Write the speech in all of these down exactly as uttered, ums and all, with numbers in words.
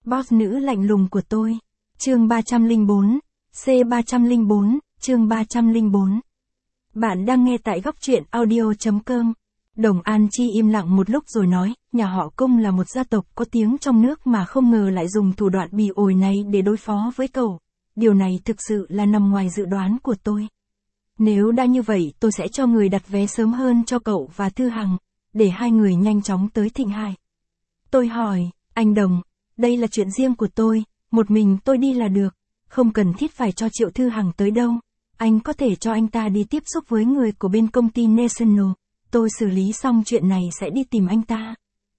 Boss nữ lạnh lùng của tôi. Chương ba trăm lẻ bốn, C ba trăm lẻ bốn, chương ba trăm lẻ bốn. Bạn đang nghe tại góc truyện audio chấm com. Đồng An Chi im lặng một lúc rồi nói, nhà họ Cung là một gia tộc có tiếng trong nước mà không ngờ lại dùng thủ đoạn bỉ ổi này để đối phó với cậu. Điều này thực sự là nằm ngoài dự đoán của tôi. Nếu đã như vậy tôi sẽ cho người đặt vé sớm hơn cho cậu và Thư Hằng, để hai người nhanh chóng tới Thịnh Hải. Tôi hỏi, anh Đồng, đây là chuyện riêng của tôi, một mình tôi đi là được, không cần thiết phải cho Triệu Thư Hằng tới đâu. Anh có thể cho anh ta đi tiếp xúc với người của bên công ty National, tôi xử lý xong chuyện này sẽ đi tìm anh ta.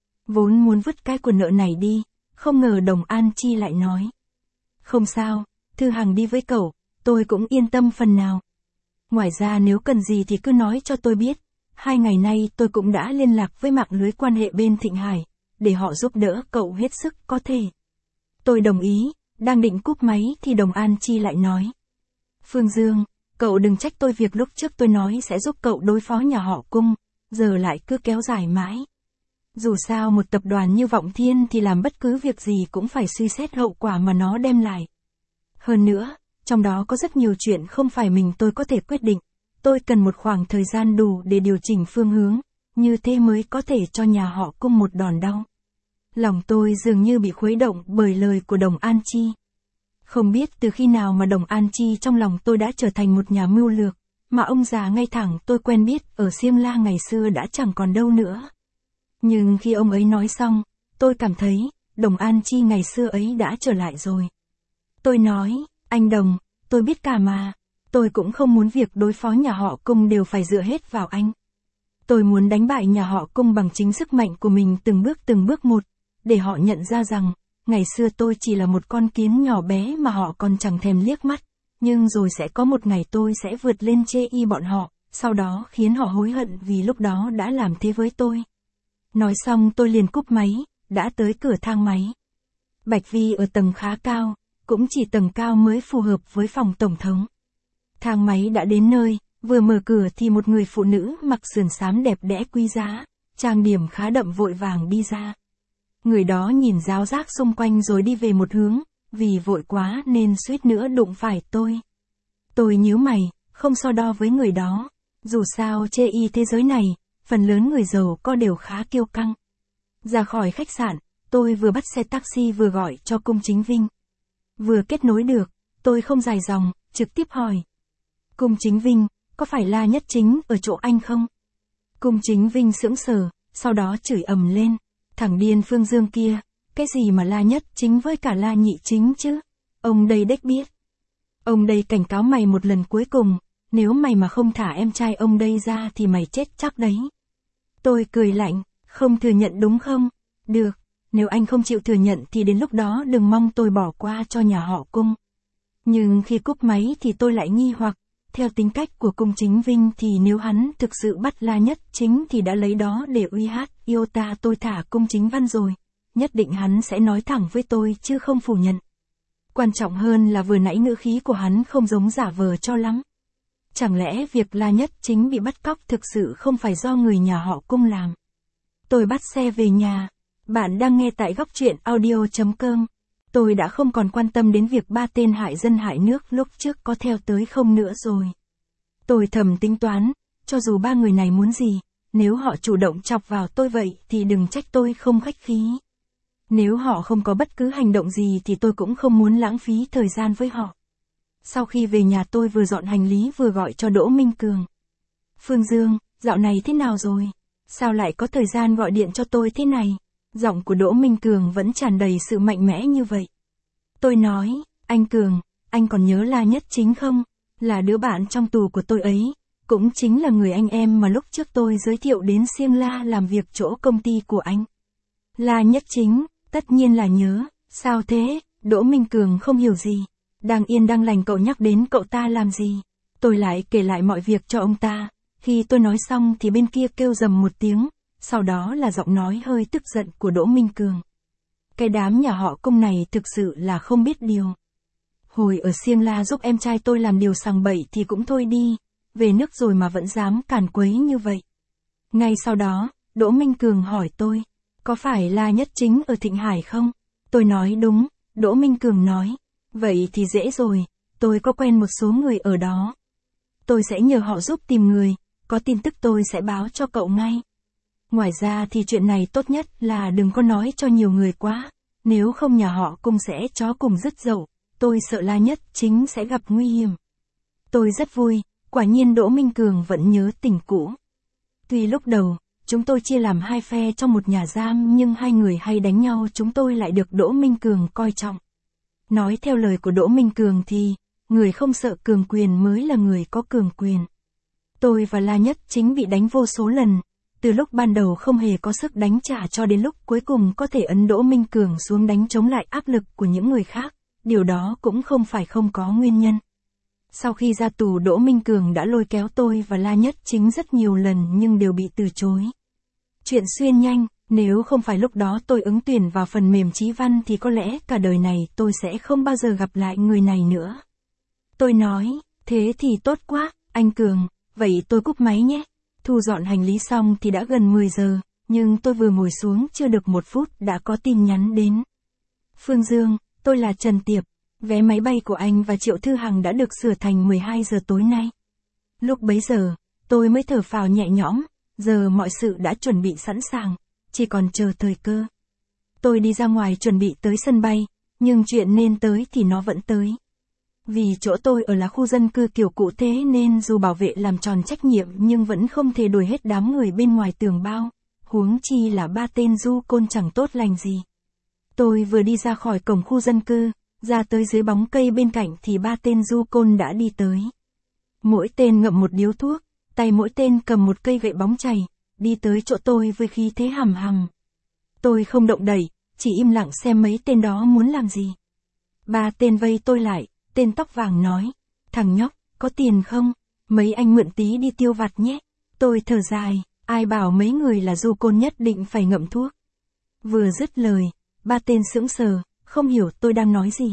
Vốn muốn vứt cái của nợ này đi, không ngờ Đồng An Chi lại nói. Không sao, Thư Hằng đi với cậu, tôi cũng yên tâm phần nào. Ngoài ra nếu cần gì thì cứ nói cho tôi biết. Hai ngày nay tôi cũng đã liên lạc với mạng lưới quan hệ bên Thịnh Hải, để họ giúp đỡ cậu hết sức có thể. Tôi đồng ý, đang định cúp máy thì Đồng An Chi lại nói. Phương Dương, cậu đừng trách tôi việc lúc trước tôi nói sẽ giúp cậu đối phó nhà họ Cung, giờ lại cứ kéo dài mãi. Dù sao một tập đoàn như Vọng Thiên thì làm bất cứ việc gì cũng phải suy xét hậu quả mà nó đem lại. Hơn nữa, trong đó có rất nhiều chuyện không phải mình tôi có thể quyết định. Tôi cần một khoảng thời gian đủ để điều chỉnh phương hướng, như thế mới có thể cho nhà họ Cung một đòn đau. Lòng tôi dường như bị khuấy động bởi lời của Đồng An Chi. Không biết từ khi nào mà Đồng An Chi trong lòng tôi đã trở thành một nhà mưu lược, mà ông già ngay thẳng tôi quen biết ở Xiêm La ngày xưa đã chẳng còn đâu nữa. Nhưng khi ông ấy nói xong, tôi cảm thấy, Đồng An Chi ngày xưa ấy đã trở lại rồi. Tôi nói, anh Đồng, tôi biết cả mà. Tôi cũng không muốn việc đối phó nhà họ Cung đều phải dựa hết vào anh. Tôi muốn đánh bại nhà họ Cung bằng chính sức mạnh của mình từng bước từng bước một, để họ nhận ra rằng, ngày xưa tôi chỉ là một con kiến nhỏ bé mà họ còn chẳng thèm liếc mắt, nhưng rồi sẽ có một ngày tôi sẽ vượt lên chê y bọn họ, sau đó khiến họ hối hận vì lúc đó đã làm thế với tôi. Nói xong tôi liền cúp máy, đã tới cửa thang máy. Bạch Vi ở tầng khá cao, cũng chỉ tầng cao mới phù hợp với phòng tổng thống. Thang máy đã đến nơi, vừa mở cửa thì một người phụ nữ mặc sườn xám đẹp đẽ quý giá, trang điểm khá đậm vội vàng đi ra. Người đó nhìn ráo rác xung quanh rồi đi về một hướng, vì vội quá nên suýt nữa đụng phải tôi. Tôi nhíu mày, không so đo với người đó, dù sao chê y thế giới này, phần lớn người giàu có đều khá kiêu căng. Ra khỏi khách sạn, tôi vừa bắt xe taxi vừa gọi cho Cung Chính Vinh. Vừa kết nối được, tôi không dài dòng, trực tiếp hỏi. Cung Chính Vinh, có phải La Nhất Chính ở chỗ anh không? Cung Chính Vinh sững sờ, sau đó chửi ầm lên. Thằng điên Phương Dương kia, cái gì mà La Nhất Chính với cả La Nhị Chính chứ? Ông đây đếch biết. Ông đây cảnh cáo mày một lần cuối cùng, nếu mày mà không thả em trai ông đây ra thì mày chết chắc đấy. Tôi cười lạnh, không thừa nhận đúng không? Được, nếu anh không chịu thừa nhận thì đến lúc đó đừng mong tôi bỏ qua cho nhà họ Cung. Nhưng khi cúp máy thì tôi lại nghi hoặc, theo tính cách của Cung Chính Vinh thì nếu hắn thực sự bắt La Nhất Chính thì đã lấy đó để uy hát iota tôi thả Cung Chính Văn rồi. Nhất định hắn sẽ nói thẳng với tôi chứ không phủ nhận. Quan trọng hơn là vừa nãy ngữ khí của hắn không giống giả vờ cho lắm. Chẳng lẽ việc La Nhất Chính bị bắt cóc thực sự không phải do người nhà họ Cung làm? Tôi bắt xe về nhà. Bạn đang nghe tại góc truyện audio chấm com. Tôi đã không còn quan tâm đến việc ba tên hại dân hại nước lúc trước có theo tới không nữa rồi. Tôi thầm tính toán, cho dù ba người này muốn gì, nếu họ chủ động chọc vào tôi vậy thì đừng trách tôi không khách khí. Nếu họ không có bất cứ hành động gì thì tôi cũng không muốn lãng phí thời gian với họ. Sau khi về nhà tôi vừa dọn hành lý vừa gọi cho Đỗ Minh Cường. Phương Dương, dạo này thế nào rồi? Sao lại có thời gian gọi điện cho tôi thế này? Giọng của Đỗ Minh Cường vẫn tràn đầy sự mạnh mẽ như vậy. Tôi nói, anh Cường, anh còn nhớ La Nhất Chính không? Là đứa bạn trong tù của tôi ấy, cũng chính là người anh em mà lúc trước tôi giới thiệu đến Xiêm La làm việc chỗ công ty của anh. La Nhất Chính, tất nhiên là nhớ, sao thế? Đỗ Minh Cường không hiểu gì. Đang yên đang lành cậu nhắc đến cậu ta làm gì? Tôi lại kể lại mọi việc cho ông ta. Khi tôi nói xong thì bên kia kêu rầm một tiếng. Sau đó là giọng nói hơi tức giận của Đỗ Minh Cường. Cái đám nhà họ Cung này thực sự là không biết điều. Hồi ở Siêng La giúp em trai tôi làm điều sằng bậy thì cũng thôi đi, về nước rồi mà vẫn dám càn quấy như vậy. Ngay sau đó, Đỗ Minh Cường hỏi tôi, có phải La Nhất Chính ở Thịnh Hải không? Tôi nói đúng, Đỗ Minh Cường nói. Vậy thì dễ rồi, tôi có quen một số người ở đó. Tôi sẽ nhờ họ giúp tìm người, có tin tức tôi sẽ báo cho cậu ngay. Ngoài ra thì chuyện này tốt nhất là đừng có nói cho nhiều người quá, nếu không nhà họ Cung sẽ chó cùng rứt dậu, tôi sợ La Nhất Chính sẽ gặp nguy hiểm. Tôi rất vui, quả nhiên Đỗ Minh Cường vẫn nhớ tình cũ. Tuy lúc đầu, chúng tôi chia làm hai phe trong một nhà giam nhưng hai người hay đánh nhau chúng tôi lại được Đỗ Minh Cường coi trọng. Nói theo lời của Đỗ Minh Cường thì, người không sợ cường quyền mới là người có cường quyền. Tôi và La Nhất Chính bị đánh vô số lần, từ lúc ban đầu không hề có sức đánh trả cho đến lúc cuối cùng có thể ấn Đỗ Minh Cường xuống đánh chống lại áp lực của những người khác, điều đó cũng không phải không có nguyên nhân. Sau khi ra tù Đỗ Minh Cường đã lôi kéo tôi và La Nhất Chính rất nhiều lần nhưng đều bị từ chối. Chuyện xuyên nhanh, nếu không phải lúc đó tôi ứng tuyển vào phần mềm Chí Văn thì có lẽ cả đời này tôi sẽ không bao giờ gặp lại người này nữa. Tôi nói, thế thì tốt quá, anh Cường, vậy tôi cúp máy nhé. Thu dọn hành lý xong thì đã gần mười giờ, nhưng tôi vừa ngồi xuống chưa được một phút đã có tin nhắn đến. Phương Dương, tôi là Trần Tiệp, vé máy bay của anh và Triệu Thư Hằng đã được sửa thành mười hai giờ tối nay. Lúc bấy giờ, tôi mới thở phào nhẹ nhõm, giờ mọi sự đã chuẩn bị sẵn sàng, chỉ còn chờ thời cơ. Tôi đi ra ngoài chuẩn bị tới sân bay, nhưng chuyện nên tới thì nó vẫn tới. Vì chỗ tôi ở là khu dân cư kiểu cũ thế nên dù bảo vệ làm tròn trách nhiệm nhưng vẫn không thể đuổi hết đám người bên ngoài tường bao, huống chi là ba tên du côn chẳng tốt lành gì. Tôi vừa đi ra khỏi cổng khu dân cư, ra tới dưới bóng cây bên cạnh thì ba tên du côn đã đi tới. Mỗi tên ngậm một điếu thuốc, tay mỗi tên cầm một cây gậy bóng chày, đi tới chỗ tôi với khí thế hầm hầm. Tôi không động đậy, chỉ im lặng xem mấy tên đó muốn làm gì. Ba tên vây tôi lại, tên tóc vàng nói, thằng nhóc, có tiền không? Mấy anh mượn tí đi tiêu vặt nhé. Tôi thở dài, ai bảo mấy người là du côn nhất định phải ngậm thuốc. Vừa dứt lời, ba tên sững sờ, không hiểu tôi đang nói gì.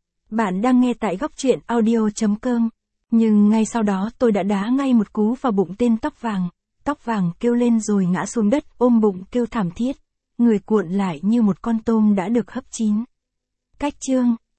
Bạn đang nghe tại góc truyện audio chấm com. Nhưng ngay sau đó tôi đã đá ngay một cú vào bụng tên tóc vàng. Tóc vàng kêu lên rồi ngã xuống đất ôm bụng kêu thảm thiết. Người cuộn lại như một con tôm đã được hấp chín. Cách chương